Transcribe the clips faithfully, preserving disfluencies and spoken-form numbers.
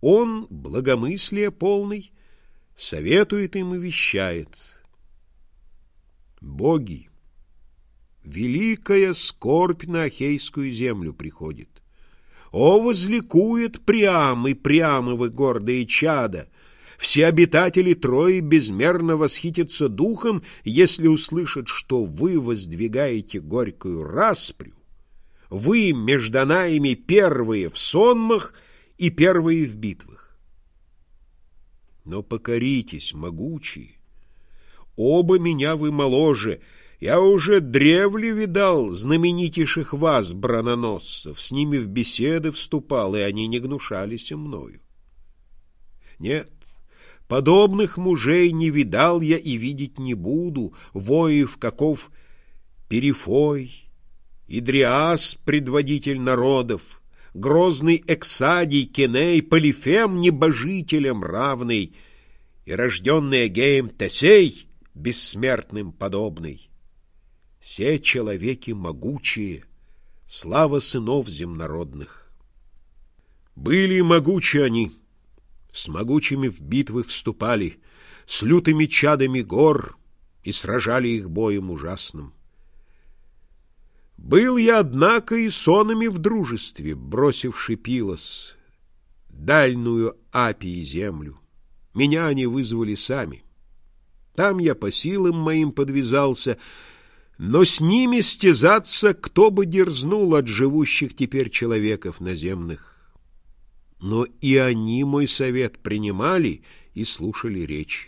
Он, благомыслие полный, советует им и вещает: «Боги, великая скорбь на Ахейскую землю приходит. О, возликует Приам и Приамовы гордые чада! Все обитатели Трои безмерно восхитятся духом, если услышат, что вы воздвигаете горькую распрю. Вы между нами первые в сонмах и первые в битвах. Но покоритесь, могучие, оба меня вы моложе. Я уже древле видал знаменитейших вас, браноносцев, с ними в беседы вступал, и они не гнушались мною. Нет, подобных мужей не видал я и видеть не буду, воев, каков Перифой, Идриас, предводитель народов, грозный Эксадий, Кеней, Полифем, небожителем равный, и рожденный Эгеем Тесей, бессмертным подобный. Все человеки могучие, слава сынов земнородных. Были могучи они, с могучими в битвы вступали, с лютыми чадами гор, и сражали их боем ужасным. Был я, однако, и сонами в дружестве, бросивший Пилос, дальную Апии землю. Меня они вызвали сами. Там я по силам моим подвязался, но с ними стязаться кто бы дерзнул от живущих теперь человеков наземных. Но и они мой совет принимали и слушали речи.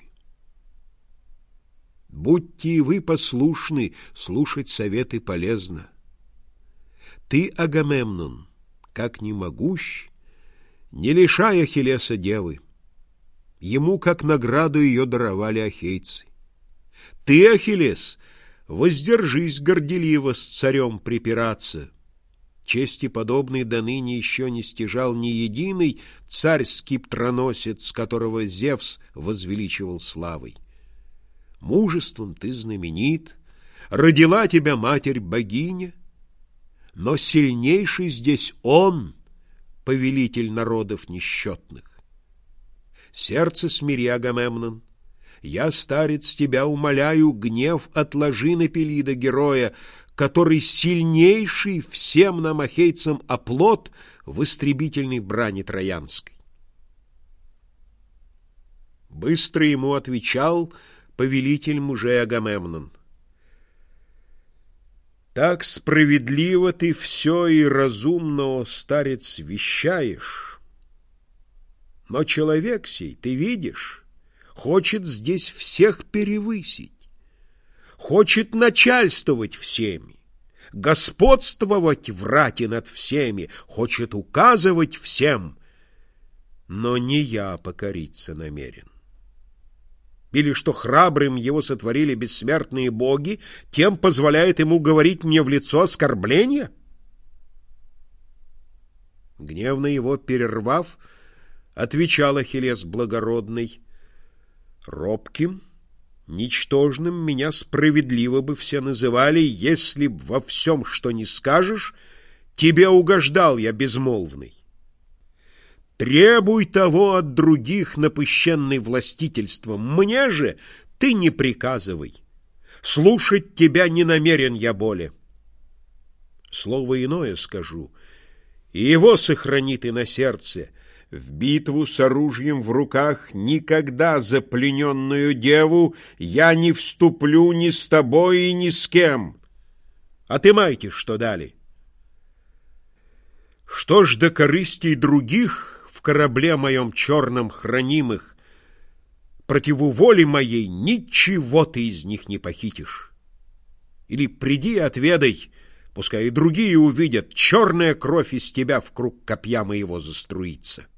Будьте и вы послушны, слушать советы полезно. Ты, Агамемнон, как ни могущ, не лишай Ахиллеса девы. Ему как награду ее даровали ахейцы. Ты, Ахиллес, воздержись горделиво с царем припираться. Чести подобной до ныне еще не стяжал ни единый царь-скиптроносец, которого Зевс возвеличивал славой. Мужеством ты знаменит, родила тебя матерь-богиня, но сильнейший здесь он, повелитель народов несчетных. Сердце смири, Агамемнон, я, старец, тебя умоляю, гнев отложи на Пелида героя, который сильнейший всем нам, ахейцам, оплот в истребительной брани троянской. Быстро ему отвечал повелитель мужей Агамемнон: так справедливо ты все и разумно, старец, вещаешь, но человек сей, ты видишь, хочет здесь всех перевысить, хочет начальствовать всеми, господствовать в рати над всеми, хочет указывать всем, но не я покориться намерен. Или что храбрым его сотворили бессмертные боги, тем позволяет ему говорить мне в лицо оскорбления? Гневно его перервав, отвечал Ахиллес благородный: робким, ничтожным меня справедливо бы все называли, если б во всем, что не скажешь, тебе угождал я безмолвный. Требуй того от других, напыщенный властительством, мне же ты не приказывай. Слушать тебя не намерен я более. Слово иное скажу, и его сохрани ты на сердце. В битву с оружием в руках никогда за плененную деву я не вступлю ни с тобой и ни с кем. Отымайте, что дали. Что ж до корыстей других в корабле моем черном хранимых, противу воли моей ничего ты из них не похитишь. Или приди и отведай, пускай и другие увидят, черная кровь из тебя в круг копья моего заструится.